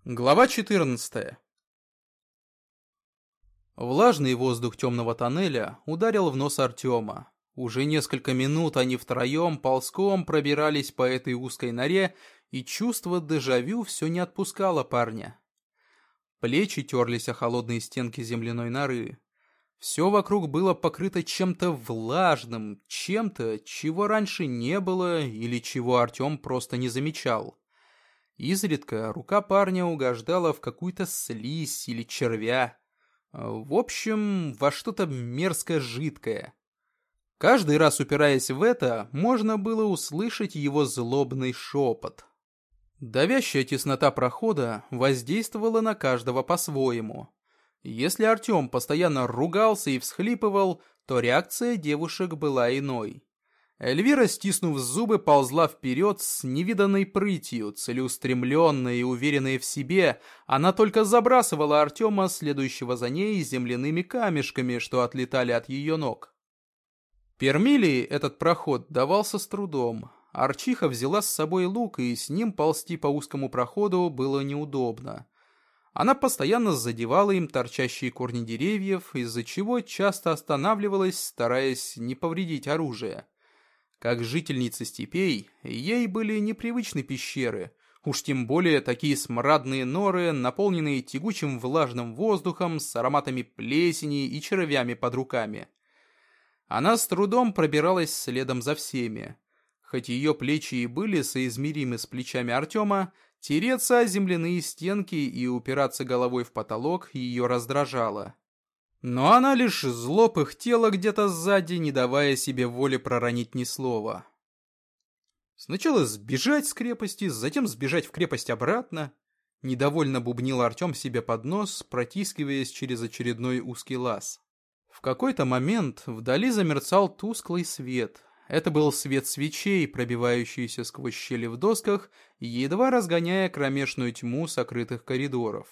Глава 14. Влажный воздух темного тоннеля ударил в нос Артема. Уже несколько минут они втроем ползком пробирались по этой узкой норе, и чувство дежавю все не отпускало парня. Плечи терлись о холодные стенки земляной норы. Все вокруг было покрыто чем-то влажным, чем-то, чего раньше не было или чего Артем просто не замечал. Изредка рука парня угождала в какую-то слизь или червя. В общем, во что-то мерзко-жидкое. Каждый раз упираясь в это, можно было услышать его злобный шепот. Давящая теснота прохода воздействовала на каждого по-своему. Если Артем постоянно ругался и всхлипывал, то реакция девушек была иной. Эльвира, стиснув зубы, ползла вперед с невиданной прытью, целеустремленная и уверенная в себе. Она только забрасывала Артема, следующего за ней, земляными камешками, что отлетали от ее ног. Пермилии этот проход давался с трудом. Арчиха взяла с собой лук, и с ним ползти по узкому проходу было неудобно. Она постоянно задевала им торчащие корни деревьев, из-за чего часто останавливалась, стараясь не повредить оружие. Как жительнице степей, ей были непривычны пещеры, уж тем более такие смрадные норы, наполненные тягучим влажным воздухом с ароматами плесени и червями под руками. Она с трудом пробиралась следом за всеми. Хоть ее плечи и были соизмеримы с плечами Артема, тереться о земляные стенки и упираться головой в потолок ее раздражало. Но она лишь зло пыхтела где-то сзади, не давая себе воли проронить ни слова. Сначала сбежать с крепости, затем сбежать в крепость обратно. Недовольно бубнил Артем себе под нос, протискиваясь через очередной узкий лаз. В какой-то момент вдали замерцал тусклый свет. Это был свет свечей, пробивающийся сквозь щели в досках, едва разгоняя кромешную тьму сокрытых коридоров.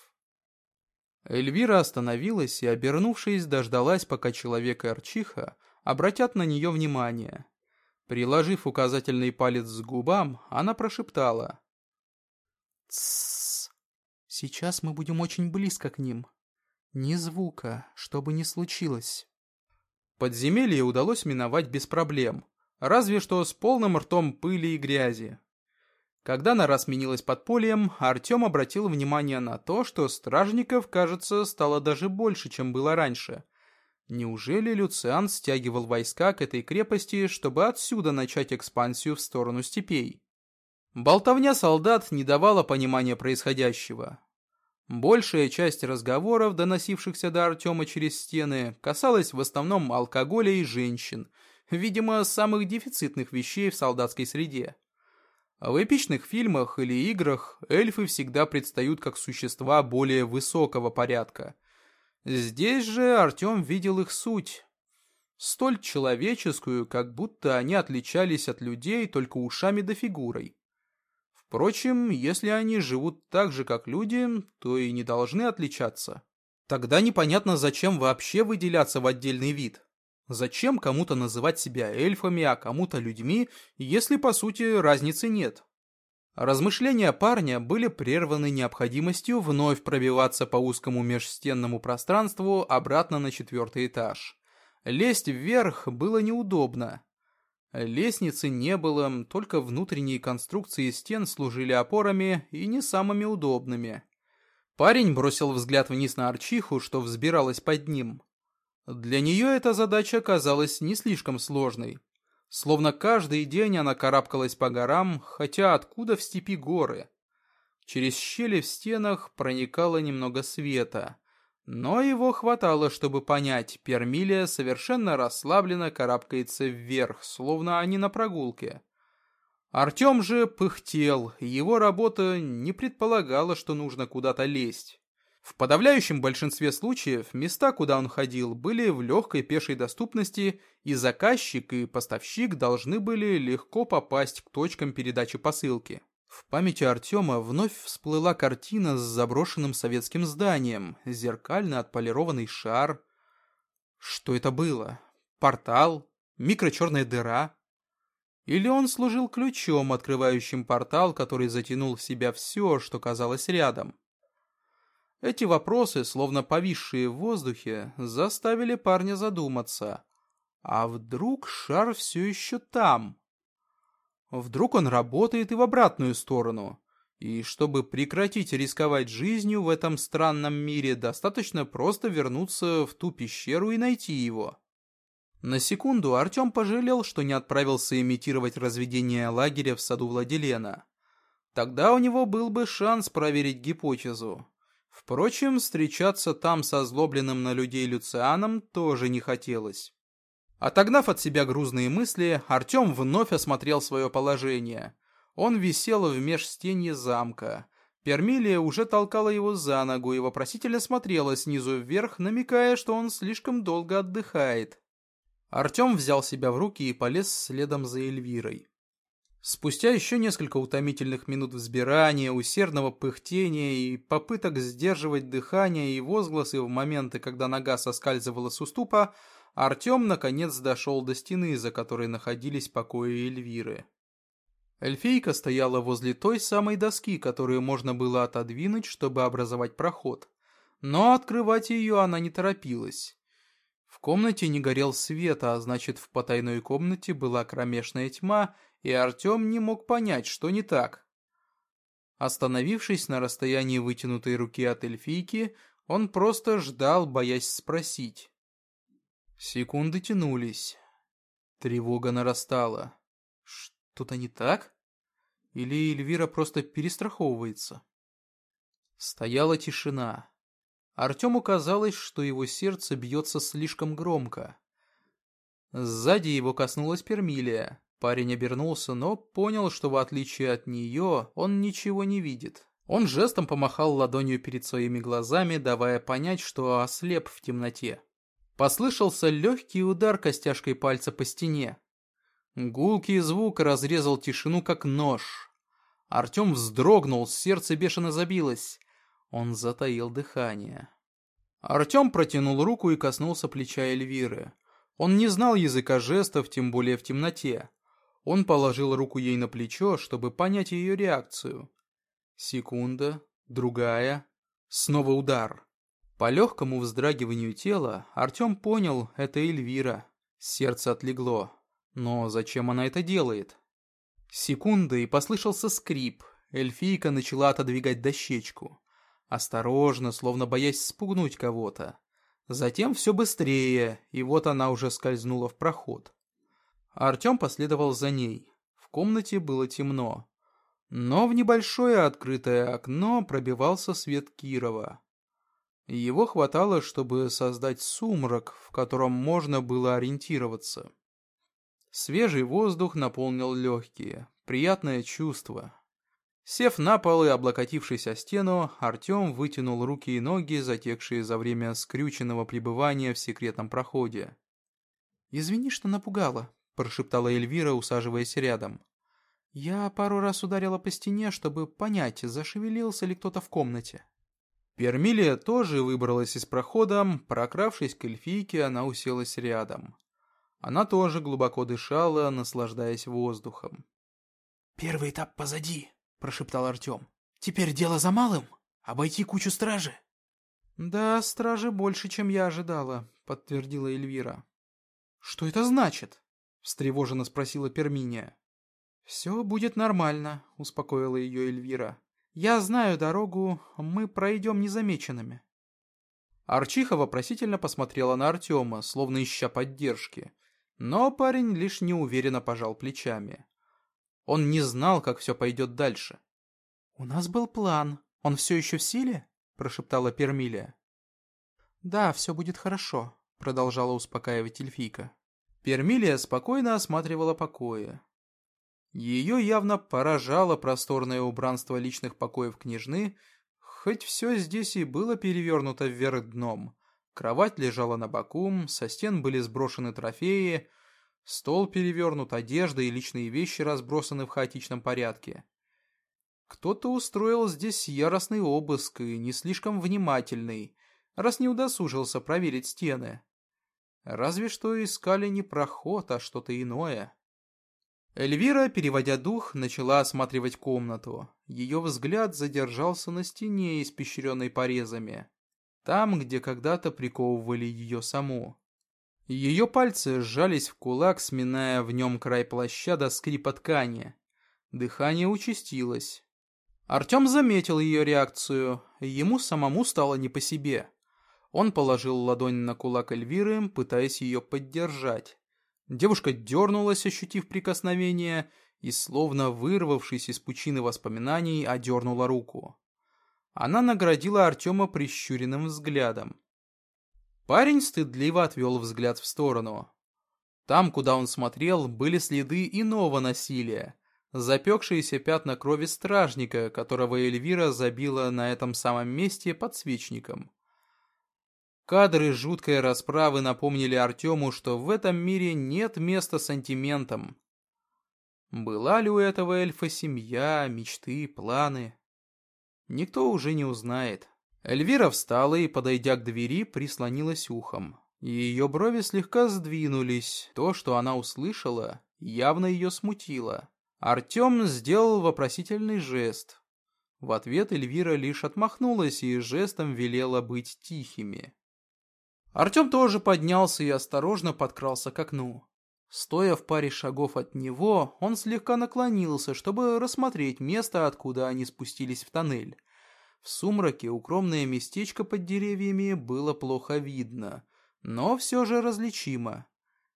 Эльвира остановилась и, обернувшись, дождалась, пока человек и Арчиха обратят на нее внимание. Приложив указательный палец к губам, она прошептала: «Тссс, сейчас мы будем очень близко к ним. Ни звука, что бы ни случилось». Подземелье удалось миновать без проблем, разве что с полным ртом пыли и грязи. Когда нора сменилась подпольем, Артем обратил внимание на то, что стражников, кажется, стало даже больше, чем было раньше. Неужели Люциан стягивал войска к этой крепости, чтобы отсюда начать экспансию в сторону степей? Болтовня солдат не давала понимания происходящего. Большая часть разговоров, доносившихся до Артема через стены, касалась в основном алкоголя и женщин, видимо, самых дефицитных вещей в солдатской среде. В эпичных фильмах или играх эльфы всегда предстают как существа более высокого порядка. Здесь же Артем видел их суть. Столь человеческую, как будто они отличались от людей только ушами да фигурой. Впрочем, если они живут так же, как люди, то и не должны отличаться. Тогда непонятно, зачем вообще выделяться в отдельный вид. Зачем кому-то называть себя эльфами, а кому-то людьми, если по сути разницы нет? Размышления парня были прерваны необходимостью вновь пробиваться по узкому межстенному пространству обратно на 4-й этаж. Лезть вверх было неудобно. Лестницы не было, только внутренние конструкции стен служили опорами и не самыми удобными. Парень бросил взгляд вниз на Арчиху, что взбиралась под ним. Для нее эта задача казалась не слишком сложной. Словно каждый день она карабкалась по горам, хотя откуда в степи горы? Через щели в стенах проникало немного света, но его хватало, чтобы понять, Пермилия совершенно расслабленно карабкается вверх, словно они на прогулке. Артем же пыхтел, его работа не предполагала, что нужно куда-то лезть. В подавляющем большинстве случаев места, куда он ходил, были в легкой пешей доступности, и заказчик и поставщик должны были легко попасть к точкам передачи посылки. В памяти Артема вновь всплыла картина с заброшенным советским зданием, зеркально отполированный шар. Что это было? Портал? Микрочерная дыра? Или он служил ключом, открывающим портал, который затянул в себя все, что казалось рядом? Эти вопросы, словно повисшие в воздухе, заставили парня задуматься. А вдруг шар все еще там? Вдруг он работает и в обратную сторону? И чтобы прекратить рисковать жизнью в этом странном мире, достаточно просто вернуться в ту пещеру и найти его. На секунду Артем пожалел, что не отправился имитировать разведение лагеря в саду Владилена. Тогда у него был бы шанс проверить гипотезу. Впрочем, встречаться там со озлобленным на людей Люцианом тоже не хотелось. Отогнав от себя грузные мысли, Артем вновь осмотрел свое положение. Он висел в межстенье замка. Пермилия уже толкала его за ногу и вопросительно смотрела снизу вверх, намекая, что он слишком долго отдыхает. Артем взял себя в руки и полез следом за Эльвирой. Спустя еще несколько утомительных минут взбирания, усердного пыхтения и попыток сдерживать дыхание и возгласы в моменты, когда нога соскальзывала с уступа, Артем наконец дошел до стены, за которой находились покои Эльвиры. Эльфийка стояла возле той самой доски, которую можно было отодвинуть, чтобы образовать проход. Но открывать ее она не торопилась. В комнате не горел свет, а значит, в потайной комнате была кромешная тьма, и Артем не мог понять, что не так. Остановившись на расстоянии вытянутой руки от эльфийки, он просто ждал, боясь спросить. Секунды тянулись. Тревога нарастала. Что-то не так? Или Эльвира просто перестраховывается? Стояла тишина. Артему казалось, что его сердце бьется слишком громко. Сзади его коснулась Пермилия. Парень обернулся, но понял, что в отличие от нее он ничего не видит. Он жестом помахал ладонью перед своими глазами, давая понять, что ослеп в темноте. Послышался легкий удар костяшкой пальца по стене. Гулкий звук разрезал тишину, как нож. Артем вздрогнул, сердце бешено забилось. Он затаил дыхание. Артем протянул руку и коснулся плеча Эльвиры. Он не знал языка жестов, тем более в темноте. Он положил руку ей на плечо, чтобы понять ее реакцию. Секунда, другая, снова удар. По легкому вздрагиванию тела Артем понял, это Эльвира. Сердце отлегло. Но зачем она это делает? Секунда, и послышался скрип. Эльфийка начала отодвигать дощечку. Осторожно, словно боясь спугнуть кого-то. Затем все быстрее, и вот она уже скользнула в проход. Артем последовал за ней. В комнате было темно. Но в небольшое открытое окно пробивался свет Кирова. Его хватало, чтобы создать сумрак, в котором можно было ориентироваться. Свежий воздух наполнил легкие. Приятное чувство. Сев на пол и облокотившись о стену, Артем вытянул руки и ноги, затекшие за время скрюченного пребывания в секретном проходе. «Извини, что напугала», — прошептала Эльвира, усаживаясь рядом. «Я пару раз ударила по стене, чтобы понять, зашевелился ли кто-то в комнате». Пермилия тоже выбралась из прохода. Прокравшись к эльфийке, она уселась рядом. Она тоже глубоко дышала, наслаждаясь воздухом. «Первый этап позади», — прошептал Артем. «Теперь дело за малым — обойти кучу стражи». «Да, стражи больше, чем я ожидала», — подтвердила Эльвира. «Что это значит?» — встревоженно спросила Перминия. «Все будет нормально», — успокоила ее Эльвира. «Я знаю дорогу, мы пройдем незамеченными». Арчиха вопросительно посмотрела на Артема, словно ища поддержки. Но парень лишь неуверенно пожал плечами. Он не знал, как все пойдет дальше. «У нас был план. Он все еще в силе?» – прошептала Пермилия. «Да, все будет хорошо», – продолжала успокаивать эльфийка. Пермилия спокойно осматривала покои. Ее явно поражало просторное убранство личных покоев княжны, хоть все здесь и было перевернуто вверх дном. Кровать лежала на боку, со стен были сброшены трофеи, стол перевернут, одежда и личные вещи разбросаны в хаотичном порядке. Кто-то устроил здесь яростный обыск и не слишком внимательный, раз не удосужился проверить стены. Разве что искали не проход, а что-то иное. Эльвира, переводя дух, начала осматривать комнату. Ее взгляд задержался на стене, испещренной порезами. Там, где когда-то приковывали ее саму. Ее пальцы сжались в кулак, сминая в нем край плаща до скрипа ткани. Дыхание участилось. Артем заметил ее реакцию. Ему самому стало не по себе. Он положил ладонь на кулак Эльвиры, пытаясь ее поддержать. Девушка дернулась, ощутив прикосновение, и, словно вырвавшись из пучины воспоминаний, одернула руку. Она наградила Артема прищуренным взглядом. Парень стыдливо отвел взгляд в сторону. Там, куда он смотрел, были следы иного насилия. Запекшиеся пятна крови стражника, которого Эльвира забила на этом самом месте подсвечником. Кадры жуткой расправы напомнили Артему, что в этом мире нет места сантиментам. Была ли у этого эльфа семья, мечты, планы? Никто уже не узнает. Эльвира встала и, подойдя к двери, прислонилась ухом. Ее брови слегка сдвинулись. То, что она услышала, явно ее смутило. Артем сделал вопросительный жест. В ответ Эльвира лишь отмахнулась и жестом велела быть тихими. Артем тоже поднялся и осторожно подкрался к окну. Стоя в паре шагов от него, он слегка наклонился, чтобы рассмотреть место, откуда они спустились в тоннель. В сумраке укромное местечко под деревьями было плохо видно, но все же различимо.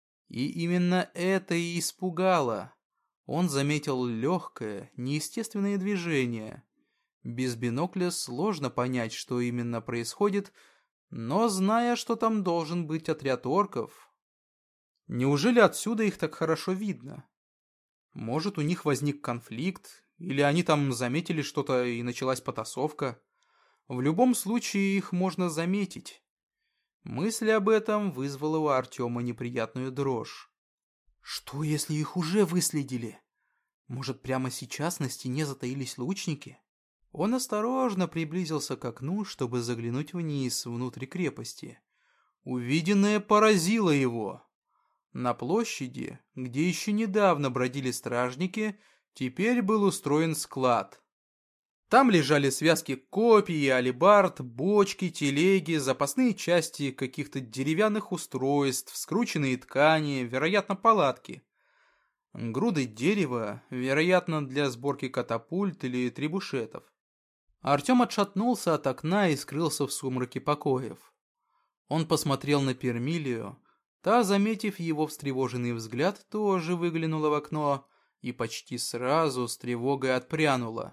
И именно это и испугало. Он заметил легкое, неестественное движение. Без бинокля сложно понять, что именно происходит, но зная, что там должен быть отряд орков... Неужели отсюда их так хорошо видно? Может, у них возник конфликт, или они там заметили что-то и началась потасовка? В любом случае их можно заметить. Мысль об этом вызвала у Артема неприятную дрожь. Что, если их уже выследили? Может, прямо сейчас на стене затаились лучники? Он осторожно приблизился к окну, чтобы заглянуть вниз, внутрь крепости. Увиденное поразило его. На площади, где еще недавно бродили стражники, теперь был устроен склад. Там лежали связки копий и алебард, бочки, телеги, запасные части каких-то деревянных устройств, скрученные ткани, вероятно, палатки. Груды дерева, вероятно, для сборки катапульт или требушетов. Артем отшатнулся от окна и скрылся в сумраке покоев. Он посмотрел на Пермилию. Та, заметив его встревоженный взгляд, тоже выглянула в окно и почти сразу с тревогой отпрянула.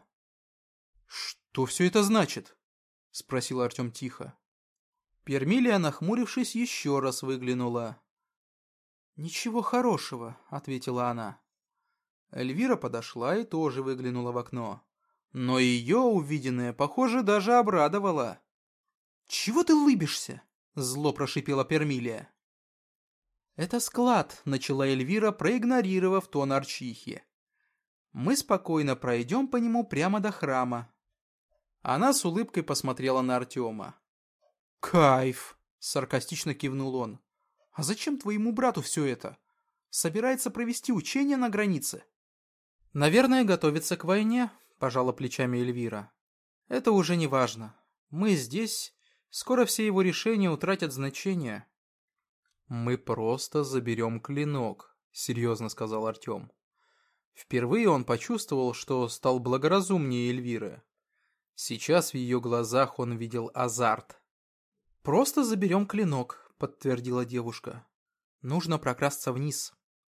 «Что все это значит?» — спросил Артем тихо. Пермилия, нахмурившись, еще раз выглянула. «Ничего хорошего», — ответила она. Эльвира подошла и тоже выглянула в окно. Но ее увиденное, похоже, даже обрадовало. «Чего ты лыбишься?» — зло прошипела Пермилия. «Это склад», — начала Эльвира, проигнорировав тон Арчихи. «Мы спокойно пройдем по нему прямо до храма». Она с улыбкой посмотрела на Артема. «Кайф!» — саркастично кивнул он. «А зачем твоему брату все это? Собирается провести учения на границе?» «Наверное, готовится к войне», — пожала плечами Эльвира. «Это уже не важно. Мы здесь. Скоро все его решения утратят значение». «Мы просто заберем клинок», — серьезно сказал Артем. Впервые он почувствовал, что стал благоразумнее Эльвиры. Сейчас в ее глазах он видел азарт. «Просто заберем клинок», — подтвердила девушка. «Нужно прокрасться вниз».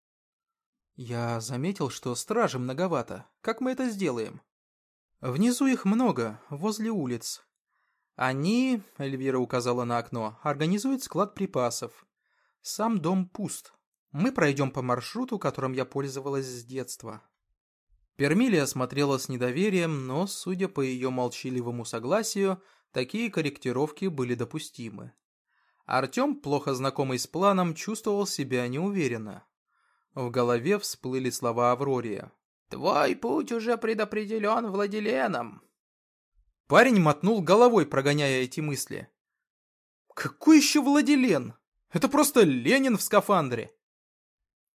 «Я заметил, что стражи многовато. Как мы это сделаем?» «Внизу их много, возле улиц. Они, — Эльвира указала на окно, — организуют склад припасов. Сам дом пуст. Мы пройдем по маршруту, которым я пользовалась с детства». Пермилия смотрела с недоверием, но, судя по ее молчаливому согласию, такие корректировки были допустимы. Артем, плохо знакомый с планом, чувствовал себя неуверенно. В голове всплыли слова Аврория. «Твой путь уже предопределен владеленом». Парень мотнул головой, прогоняя эти мысли. «Какой еще владелен? Это просто Ленин в скафандре!»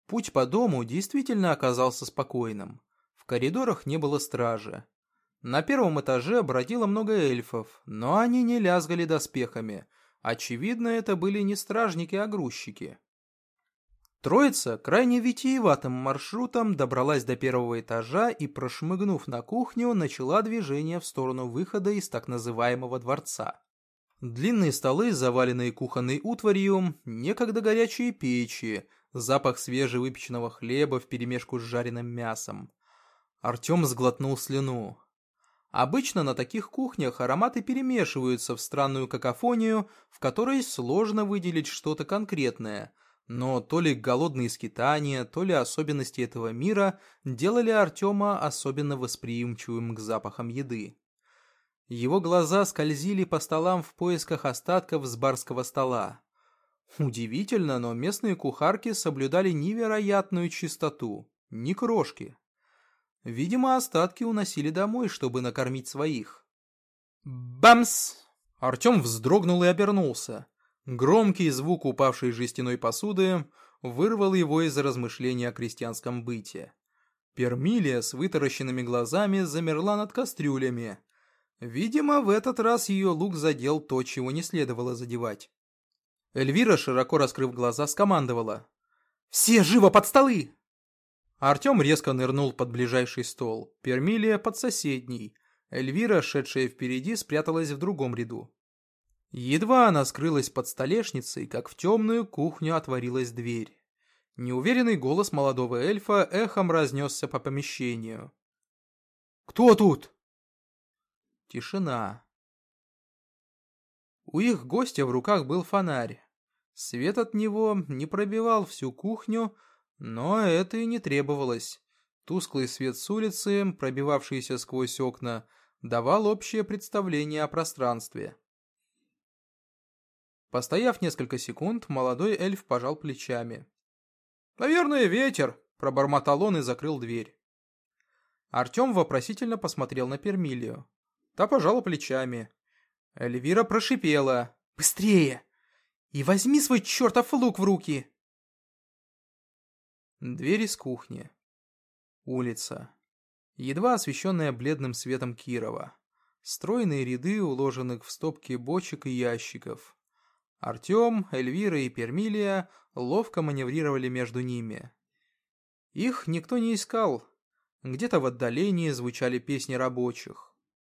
Путь по дому действительно оказался спокойным. В коридорах не было стражи. На первом этаже бродило много эльфов, но они не лязгали доспехами. Очевидно, это были не стражники, а грузчики. Троица крайне витиеватым маршрутом добралась до первого этажа и, прошмыгнув на кухню, начала движение в сторону выхода из так называемого дворца. Длинные столы, заваленные кухонной утварью, некогда горячие печи, запах свежевыпеченного хлеба вперемешку с жареным мясом. Артем сглотнул слюну. Обычно на таких кухнях ароматы перемешиваются в странную какофонию, в которой сложно выделить что-то конкретное, но то ли голодные скитания, то ли особенности этого мира делали Артема особенно восприимчивым к запахам еды. Его глаза скользили по столам в поисках остатков с барского стола. Удивительно, но местные кухарки соблюдали невероятную чистоту, ни крошки. Видимо, остатки уносили домой, чтобы накормить своих. Бамс! Артем вздрогнул и обернулся. Громкий звук упавшей жестяной посуды вырвал его из размышлений о крестьянском быте. Пермилия с вытаращенными глазами замерла над кастрюлями. Видимо, в этот раз ее лук задел то, чего не следовало задевать. Эльвира, широко раскрыв глаза, скомандовала: «Все живо под столы!» Артем резко нырнул под ближайший стол, Пермилия под соседний. Эльвира, шедшая впереди, спряталась в другом ряду. Едва она скрылась под столешницей, как в темную кухню отворилась дверь. Неуверенный голос молодого эльфа эхом разнесся по помещению. «Кто тут?» Тишина. У их гостя в руках был фонарь. Свет от него не пробивал всю кухню, но это и не требовалось. Тусклый свет с улицы, пробивавшийся сквозь окна, давал общее представление о пространстве. Постояв несколько секунд, молодой эльф пожал плечами. «Наверное, ветер», — пробормотал он и закрыл дверь. Артем вопросительно посмотрел на Пермилию. Та пожала плечами. Эльвира прошипела: «Быстрее! И возьми свой чертов лук в руки!» Дверь из кухни. Улица. Едва освещенная бледным светом Кирова. Стройные ряды, уложенных в стопки бочек и ящиков. Артем, Эльвира и Пермилия ловко маневрировали между ними. Их никто не искал. Где-то в отдалении звучали песни рабочих.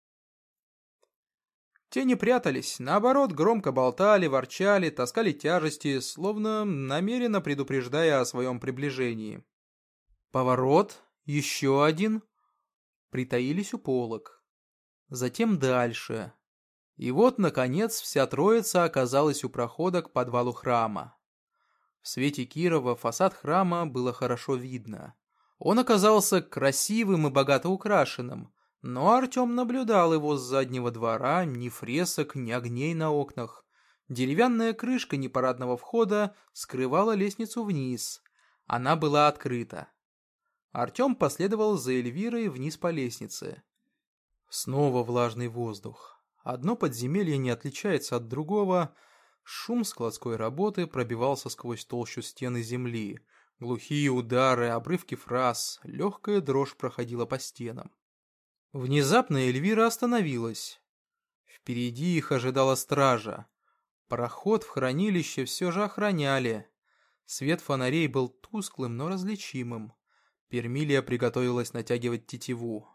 Те не прятались, наоборот, громко болтали, ворчали, таскали тяжести, словно намеренно предупреждая о своем приближении. Поворот, еще один. Притаились у полок. Затем дальше. И вот, наконец, вся троица оказалась у прохода к подвалу храма. В свете Кирова фасад храма было хорошо видно. Он оказался красивым и богато украшенным, но Артем наблюдал его с заднего двора, ни фресок, ни огней на окнах. Деревянная крышка непарадного входа скрывала лестницу вниз. Она была открыта. Артем последовал за Эльвирой вниз по лестнице. Снова влажный воздух. Одно подземелье не отличается от другого. Шум складской работы пробивался сквозь толщу стены земли. Глухие удары, обрывки фраз, легкая дрожь проходила по стенам. Внезапно Эльвира остановилась. Впереди их ожидала стража. Проход в хранилище все же охраняли. Свет фонарей был тусклым, но различимым. Пермилия приготовилась натягивать тетиву.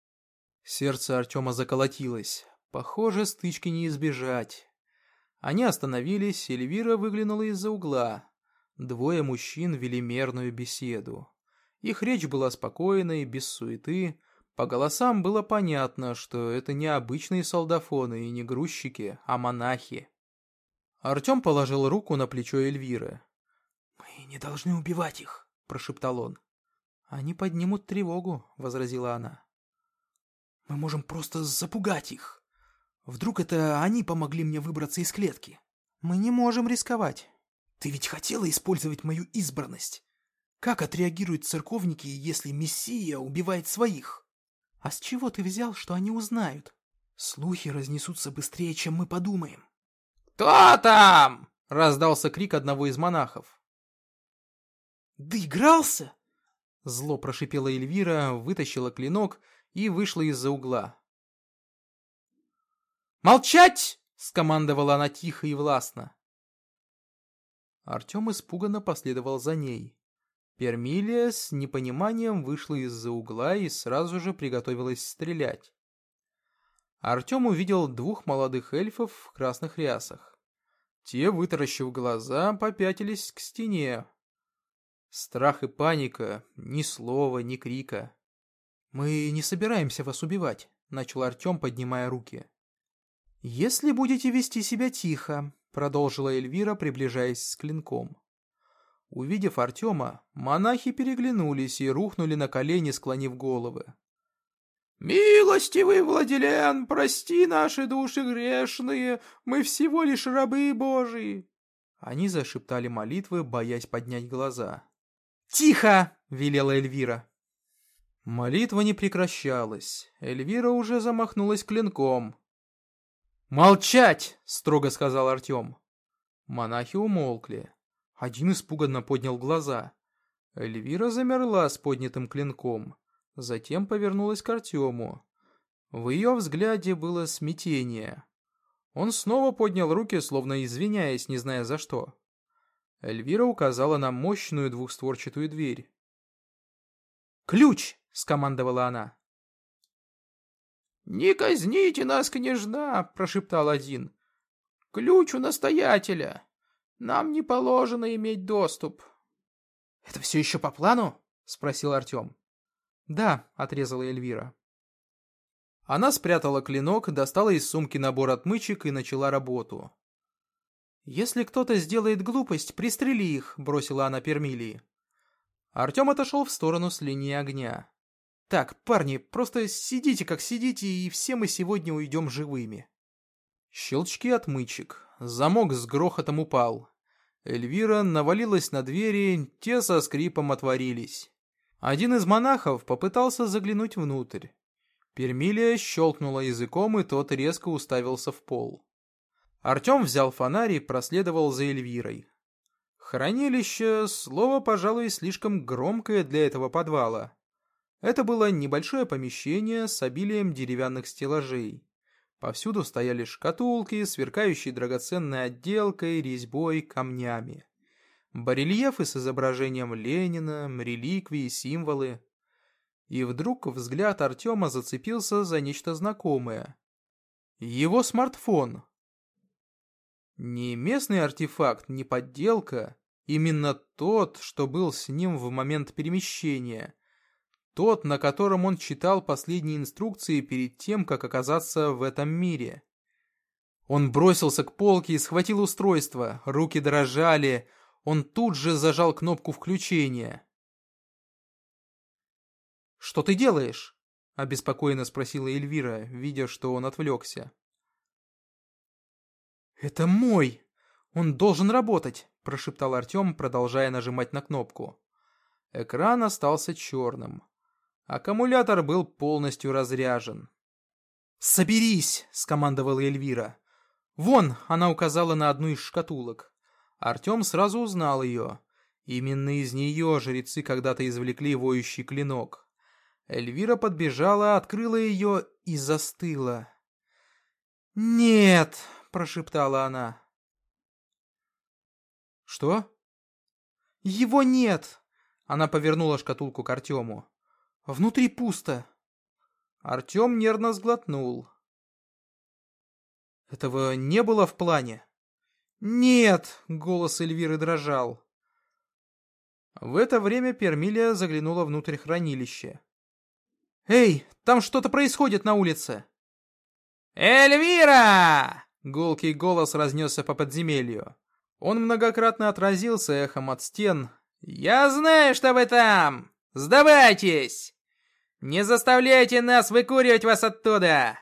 Сердце Артема заколотилось. Похоже, стычки не избежать. Они остановились, Эльвира выглянула из-за угла. Двое мужчин вели мерную беседу. Их речь была спокойной, без суеты. По голосам было понятно, что это не обычные солдафоны и не грузчики, а монахи. Артем положил руку на плечо Эльвиры. «Мы не должны убивать их», — прошептал он. «Они поднимут тревогу», — возразила она. «Мы можем просто запугать их. Вдруг это они помогли мне выбраться из клетки. Мы не можем рисковать. Ты ведь хотела использовать мою избранность. Как отреагируют церковники, если Мессия убивает своих? А с чего ты взял, что они узнают? Слухи разнесутся быстрее, чем мы подумаем». «Кто там?» — раздался крик одного из монахов. Доигрался? Зло прошипела Эльвира, вытащила клинок и вышла из-за угла. «Молчать!» — скомандовала она тихо и властно. Артем испуганно последовал за ней. Пермилия с непониманием вышла из-за угла и сразу же приготовилась стрелять. Артем увидел двух молодых эльфов в красных рясах. Те, вытаращив глаза, попятились к стене. Страх и паника, ни слова, ни крика. «Мы не собираемся вас убивать», — начал Артем, поднимая руки. «Если будете вести себя тихо», — продолжила Эльвира, приближаясь с клинком. Увидев Артема, монахи переглянулись и рухнули на колени, склонив головы. «Милостивый владелен, прости наши души грешные, мы всего лишь рабы Божии!» Они зашептали молитвы, боясь поднять глаза. «Тихо!» — велела Эльвира. Молитва не прекращалась. Эльвира уже замахнулась клинком. «Молчать!» — строго сказал Артем. Монахи умолкли. Один испуганно поднял глаза. Эльвира замерла с поднятым клинком. Затем повернулась к Артему. В ее взгляде было смятение. Он снова поднял руки, словно извиняясь, не зная за что. Эльвира указала на мощную двухстворчатую дверь. «Ключ!» — скомандовала она. «Не казните нас, княжна!» — прошептал один. «Ключ у настоятеля. Нам не положено иметь доступ». «Это все еще по плану?» — спросил Артем. «Да», — отрезала Эльвира. Она спрятала клинок, достала из сумки набор отмычек и начала работу. «Если кто-то сделает глупость, пристрели их», — бросила она Пермилии. Артем отошел в сторону с линии огня. «Так, парни, просто сидите, как сидите, и все мы сегодня уйдем живыми». Щелчки отмычек. Замок с грохотом упал. Эльвира навалилась на двери, те со скрипом отворились. Один из монахов попытался заглянуть внутрь. Пермилия щелкнула языком, и тот резко уставился в пол. Артем взял фонарь и проследовал за Эльвирой. Хранилище — слово, пожалуй, слишком громкое для этого подвала. Это было небольшое помещение с обилием деревянных стеллажей. Повсюду стояли шкатулки, сверкающие драгоценной отделкой, резьбой, камнями. Барельефы с изображением Ленина, реликвии, символы. И вдруг взгляд Артема зацепился за нечто знакомое. Его смартфон. Не местный артефакт, не подделка. Именно тот, что был с ним в момент перемещения. Тот, на котором он читал последние инструкции перед тем, как оказаться в этом мире. Он бросился к полке и схватил устройство. Руки дрожали. Он тут же зажал кнопку включения. «Что ты делаешь?» — обеспокоенно спросила Эльвира, видя, что он отвлекся. «Это мой! Он должен работать!» — прошептал Артем, продолжая нажимать на кнопку. Экран остался черным. Аккумулятор был полностью разряжен. «Соберись!» — скомандовала Эльвира. «Вон!» — она указала на одну из шкатулок. Артем сразу узнал ее. Именно из нее жрецы когда-то извлекли воющий клинок. Эльвира подбежала, открыла ее и застыла. «Нет!» — прошептала она. «Что?» «Его нет!» Она повернула шкатулку к Артему. «Внутри пусто!» Артем нервно сглотнул. «Этого не было в плане?» «Нет!» — голос Эльвиры дрожал. В это время Пермилия заглянула внутрь хранилища. «Эй, там что-то происходит на улице!» «Эльвира!» — гулкий голос разнесся по подземелью. Он многократно отразился эхом от стен. «Я знаю, что вы там! Сдавайтесь! Не заставляйте нас выкуривать вас оттуда!»